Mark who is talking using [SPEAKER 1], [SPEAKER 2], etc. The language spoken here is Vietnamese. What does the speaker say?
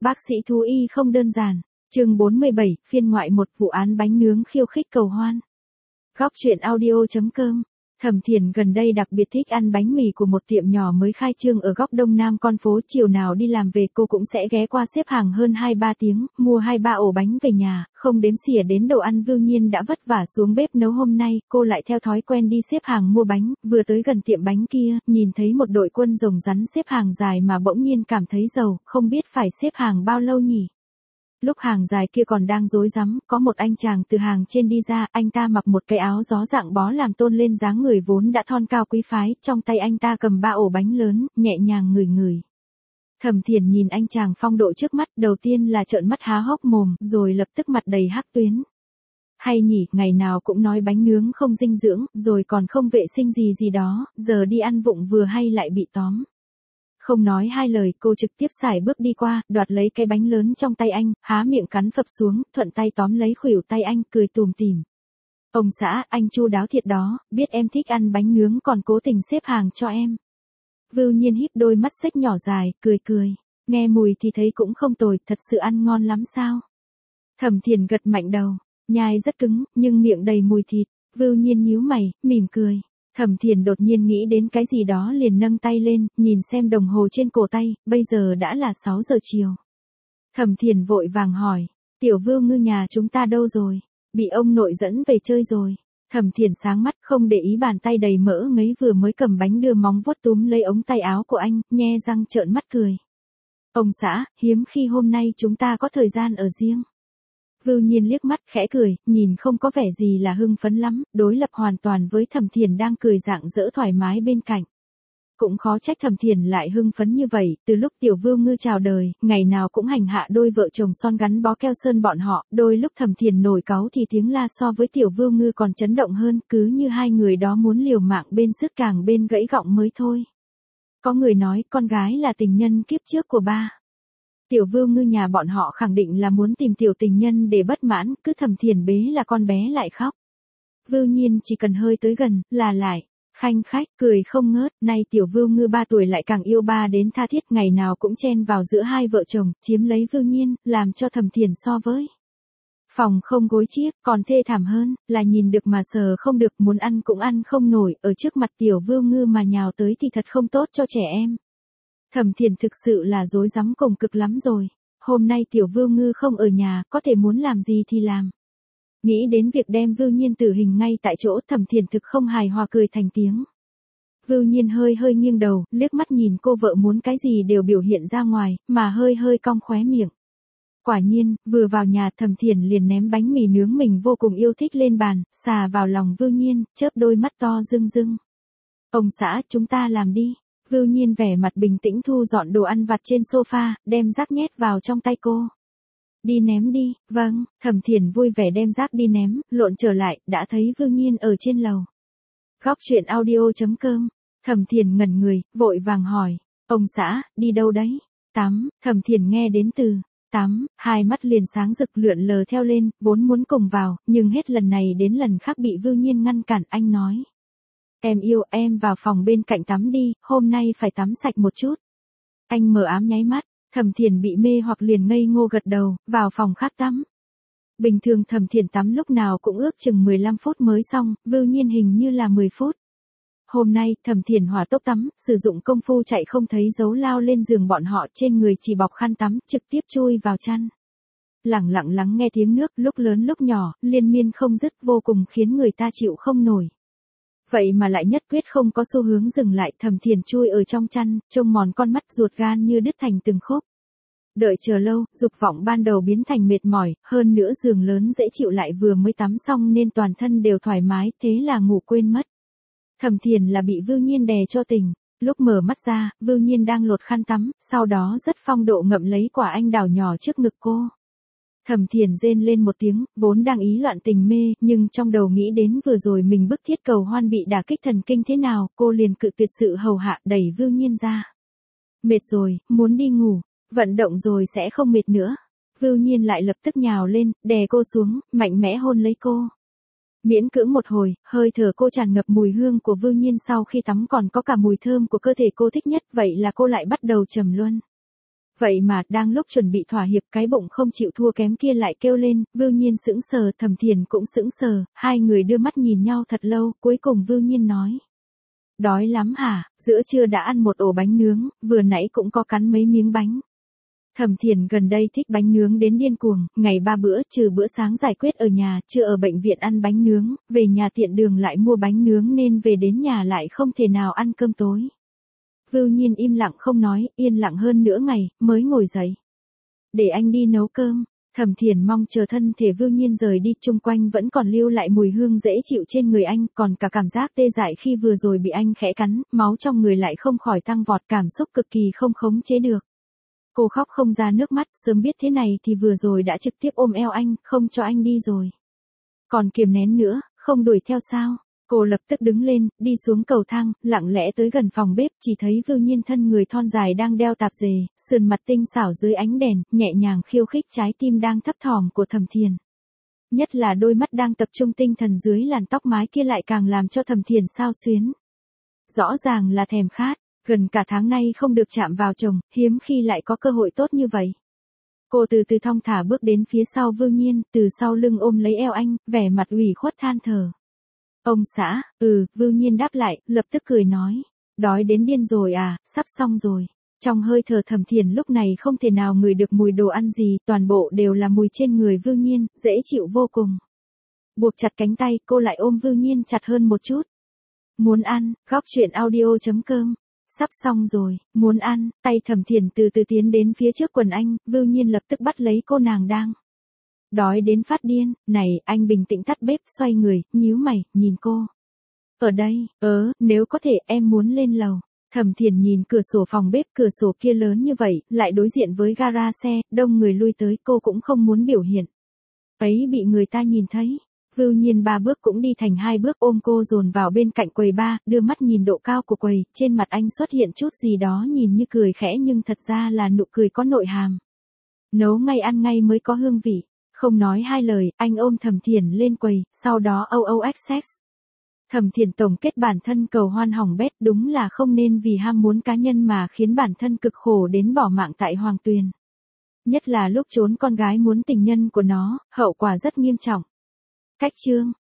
[SPEAKER 1] Bác sĩ thú y không đơn giản. Chương 47, phiên ngoại một vụ án bánh nướng khiêu khích cầu hoan. Góc truyện audio.com. Thẩm Thiền gần đây đặc biệt thích ăn bánh mì của một tiệm nhỏ mới khai trương ở góc đông nam con phố, chiều nào đi làm về cô cũng sẽ ghé qua xếp hàng hơn 2-3 tiếng, mua 2-3 ổ bánh về nhà, không đếm xỉa đến đồ ăn. Vưu Nhiên đã vất vả xuống bếp nấu, hôm nay cô lại theo thói quen đi xếp hàng mua bánh, vừa tới gần tiệm bánh kia, nhìn thấy một đội quân rồng rắn xếp hàng dài mà bỗng nhiên cảm thấy giàu, không biết phải xếp hàng bao lâu nhỉ. Lúc hàng dài kia còn đang rối rắm, có một anh chàng từ hàng trên đi ra, anh ta mặc một cái áo gió dạng bó làm tôn lên dáng người vốn đã thon cao quý phái, trong tay anh ta cầm 3 ổ bánh lớn, nhẹ nhàng ngửi ngửi. Thẩm Thiền nhìn anh chàng phong độ trước mắt, đầu tiên là trợn mắt há hốc mồm, rồi lập tức mặt đầy hắc tuyến. Hay nhỉ, ngày nào cũng nói bánh nướng không dinh dưỡng, rồi còn không vệ sinh gì đó, giờ đi ăn vụng vừa hay lại bị tóm. Không nói hai lời, cô trực tiếp sải bước đi qua, đoạt lấy cái bánh lớn trong tay anh, há miệng cắn phập xuống, thuận tay tóm lấy khuỷu tay anh, cười tủm tỉm. Ông xã, anh chu đáo thiệt đó, biết em thích ăn bánh nướng còn cố tình xếp hàng cho em. Vưu Nhiên híp đôi mắt xếch nhỏ dài, cười. Nghe mùi thì thấy cũng không tồi, thật sự ăn ngon lắm sao? Thẩm Thiền gật mạnh đầu, nhai rất cứng, nhưng miệng đầy mùi thịt. Vưu Nhiên nhíu mày, mỉm cười. Thẩm Thiền đột nhiên nghĩ đến cái gì đó liền nâng tay lên, nhìn xem đồng hồ trên cổ tay, bây giờ đã là 6 giờ chiều. Thẩm Thiền vội vàng hỏi, tiểu Vưu Ngư nhà chúng ta đâu rồi? Bị ông nội dẫn về chơi rồi. Thẩm Thiền sáng mắt, không để ý bàn tay đầy mỡ ngấy vừa mới cầm bánh đưa móng vuốt túm lấy ống tay áo của anh, nhe răng trợn mắt cười. Ông xã, hiếm khi hôm nay chúng ta có thời gian ở riêng. Vưu Nhiên liếc mắt khẽ cười, nhìn không có vẻ gì là hưng phấn lắm, đối lập hoàn toàn với Thẩm Thiền đang cười rạng rỡ thoải mái bên cạnh. Cũng khó trách Thẩm Thiền lại hưng phấn như vậy, từ lúc tiểu Vưu Ngư chào đời, ngày nào cũng hành hạ đôi vợ chồng son gắn bó keo sơn bọn họ, đôi lúc Thẩm Thiền nổi cáu thì tiếng la so với tiểu Vưu Ngư còn chấn động hơn, cứ như hai người đó muốn liều mạng bên sứt càng bên gãy gọng mới thôi. Có người nói con gái là tình nhân kiếp trước của ba. Tiểu Vưu Ngư nhà bọn họ khẳng định là muốn tìm tiểu tình nhân để bất mãn, cứ Thẩm Thiền bế là con bé lại khóc. Vưu Nhiên chỉ cần hơi tới gần, là lại, khanh khách, cười không ngớt, nay tiểu Vưu Ngư 3 tuổi lại càng yêu ba đến tha thiết, ngày nào cũng chen vào giữa hai vợ chồng, chiếm lấy Vưu Nhiên, làm cho Thẩm Thiền so với phòng không gối chiếc, còn thê thảm hơn, là nhìn được mà sờ không được, muốn ăn cũng ăn không nổi, ở trước mặt tiểu Vưu Ngư mà nhào tới thì thật không tốt cho trẻ em. Thẩm Thiền thực sự là rối rắm cùng cực lắm rồi. Hôm nay tiểu Vưu Ngư không ở nhà, có thể muốn làm gì thì làm. Nghĩ đến việc đem Vưu Nhiên tử hình ngay tại chỗ, Thẩm Thiền thực không hài hòa cười thành tiếng. Vưu Nhiên hơi nghiêng đầu, liếc mắt nhìn cô vợ muốn cái gì đều biểu hiện ra ngoài, mà hơi cong khóe miệng. Quả nhiên, vừa vào nhà Thẩm Thiền liền ném bánh mì nướng mình vô cùng yêu thích lên bàn, xà vào lòng Vưu Nhiên, chớp đôi mắt to rưng. Ông xã, chúng ta làm đi. Vưu Nhiên vẻ mặt bình tĩnh thu dọn đồ ăn vặt trên sofa, đem rác nhét vào trong tay cô. Đi ném đi, vâng, Thẩm Thiền vui vẻ đem rác đi ném, lộn trở lại, đã thấy Vưu Nhiên ở trên lầu. Góc truyện audio.com, Thẩm Thiền ngẩn người, vội vàng hỏi, ông xã, đi đâu đấy? Tắm, Thẩm Thiền nghe đến từ tắm, hai mắt liền sáng rực lượn lờ theo lên, vốn muốn cùng vào, nhưng hết lần này đến lần khác bị Vưu Nhiên ngăn cản, anh nói. Em yêu, em vào phòng bên cạnh tắm đi, hôm nay phải tắm sạch một chút. Anh mờ ám nháy mắt, Thẩm Thiền bị mê hoặc liền ngây ngô gật đầu, vào phòng khác tắm. Bình thường Thẩm Thiền tắm lúc nào cũng ước chừng 15 phút mới xong, Vưu Nhiên hình như là 10 phút. Hôm nay, Thẩm Thiền hỏa tốc tắm, sử dụng công phu chạy không thấy dấu lao lên giường bọn họ, trên người chỉ bọc khăn tắm, trực tiếp chui vào chăn. Lặng lặng lắng nghe tiếng nước, lúc lớn lúc nhỏ, liên miên không dứt, vô cùng khiến người ta chịu không nổi. Vậy mà lại nhất quyết không có xu hướng dừng lại, Thẩm Thiền chui ở trong chăn, trông mòn con mắt, ruột gan như đứt thành từng khúc. Đợi chờ lâu, dục vọng ban đầu biến thành mệt mỏi, hơn nữa giường lớn dễ chịu lại vừa mới tắm xong nên toàn thân đều thoải mái, thế là ngủ quên mất. Thẩm Thiền là bị Vưu Nhiên đè cho tỉnh, lúc mở mắt ra, Vưu Nhiên đang lột khăn tắm, sau đó rất phong độ ngậm lấy quả anh đào nhỏ trước ngực cô. Thẩm Thiền rên lên một tiếng, vốn đang ý loạn tình mê, nhưng trong đầu nghĩ đến vừa rồi mình bức thiết cầu hoan bị đả kích thần kinh thế nào, cô liền cự tuyệt sự hầu hạ, đẩy Vưu Nhiên ra. Mệt rồi, muốn đi ngủ, vận động rồi sẽ không mệt nữa. Vưu Nhiên lại lập tức nhào lên, đè cô xuống, mạnh mẽ hôn lấy cô. Miễn cưỡng một hồi, hơi thở cô tràn ngập mùi hương của Vưu Nhiên, sau khi tắm còn có cả mùi thơm của cơ thể cô thích nhất, vậy là cô lại bắt đầu trầm luân. Vậy mà, đang lúc chuẩn bị thỏa hiệp cái bụng không chịu thua kém kia lại kêu lên, Vưu Nhiên sững sờ, Thẩm Thiền cũng sững sờ, hai người đưa mắt nhìn nhau thật lâu, cuối cùng Vưu Nhiên nói. Đói lắm hả, giữa trưa đã ăn một ổ bánh nướng, vừa nãy cũng có cắn mấy miếng bánh. Thẩm Thiền gần đây thích bánh nướng đến điên cuồng, ngày 3 bữa, trừ bữa sáng giải quyết ở nhà, chưa ở bệnh viện ăn bánh nướng, về nhà tiện đường lại mua bánh nướng nên về đến nhà lại không thể nào ăn cơm tối. Vưu Nhiên im lặng không nói, yên lặng hơn nửa ngày, mới ngồi dậy. Để anh đi nấu cơm. Thẩm Thiền mong chờ thân thể Vưu Nhiên rời đi, chung quanh vẫn còn lưu lại mùi hương dễ chịu trên người anh, còn cả cảm giác tê dại khi vừa rồi bị anh khẽ cắn, máu trong người lại không khỏi tăng vọt, cảm xúc cực kỳ không khống chế được. Cô khóc không ra nước mắt, sớm biết thế này thì vừa rồi đã trực tiếp ôm eo anh, không cho anh đi rồi. Còn kiềm nén nữa, không đuổi theo sao? Cô lập tức đứng lên, đi xuống cầu thang, lặng lẽ tới gần phòng bếp, chỉ thấy Vưu Nhiên thân người thon dài đang đeo tạp dề, sườn mặt tinh xảo dưới ánh đèn, nhẹ nhàng khiêu khích trái tim đang thấp thỏm của Thẩm Thiền. Nhất là đôi mắt đang tập trung tinh thần dưới làn tóc mái kia lại càng làm cho Thẩm Thiền xao xuyến. Rõ ràng là thèm khát, gần cả tháng nay không được chạm vào chồng, hiếm khi lại có cơ hội tốt như vậy. Cô từ từ thong thả bước đến phía sau Vưu Nhiên, từ sau lưng ôm lấy eo anh, vẻ mặt ủy khuất than thở. Ông xã, Vưu Nhiên đáp lại, lập tức cười nói. Đói đến điên rồi à, sắp xong rồi. Trong hơi thở Thẩm Thiền lúc này không thể nào ngửi được mùi đồ ăn gì, toàn bộ đều là mùi trên người Vưu Nhiên, dễ chịu vô cùng. Buộc chặt cánh tay, cô lại ôm Vưu Nhiên chặt hơn một chút. Muốn ăn, góc truyện audio.com. Sắp xong rồi, muốn ăn, tay Thẩm Thiền từ từ tiến đến phía trước quần anh, Vưu Nhiên lập tức bắt lấy cô nàng đang. Đói đến phát điên, này, anh bình tĩnh tắt bếp, xoay người, nhíu mày, nhìn cô. Ở đây, nếu có thể em muốn lên lầu. Thẩm Thiền nhìn cửa sổ phòng bếp, cửa sổ kia lớn như vậy, lại đối diện với gara xe, đông người lui tới, cô cũng không muốn biểu hiện. Ấy bị người ta nhìn thấy. Vưu Nhiên 3 bước cũng đi thành 2 bước ôm cô dồn vào bên cạnh quầy bar, đưa mắt nhìn độ cao của quầy, trên mặt anh xuất hiện chút gì đó nhìn như cười khẽ nhưng thật ra là nụ cười có nội hàm. Nấu ngay ăn ngay mới có hương vị. Không nói hai lời, anh ôm Thẩm Thiền lên quầy, sau đó XXX. Thẩm Thiền tổng kết bản thân cầu hoan hỏng bét, đúng là không nên vì ham muốn cá nhân mà khiến bản thân cực khổ đến bỏ mạng tại Hoàng Tuyền. Nhất là lúc trốn con gái muốn tình nhân của nó, hậu quả rất nghiêm trọng. Cách chương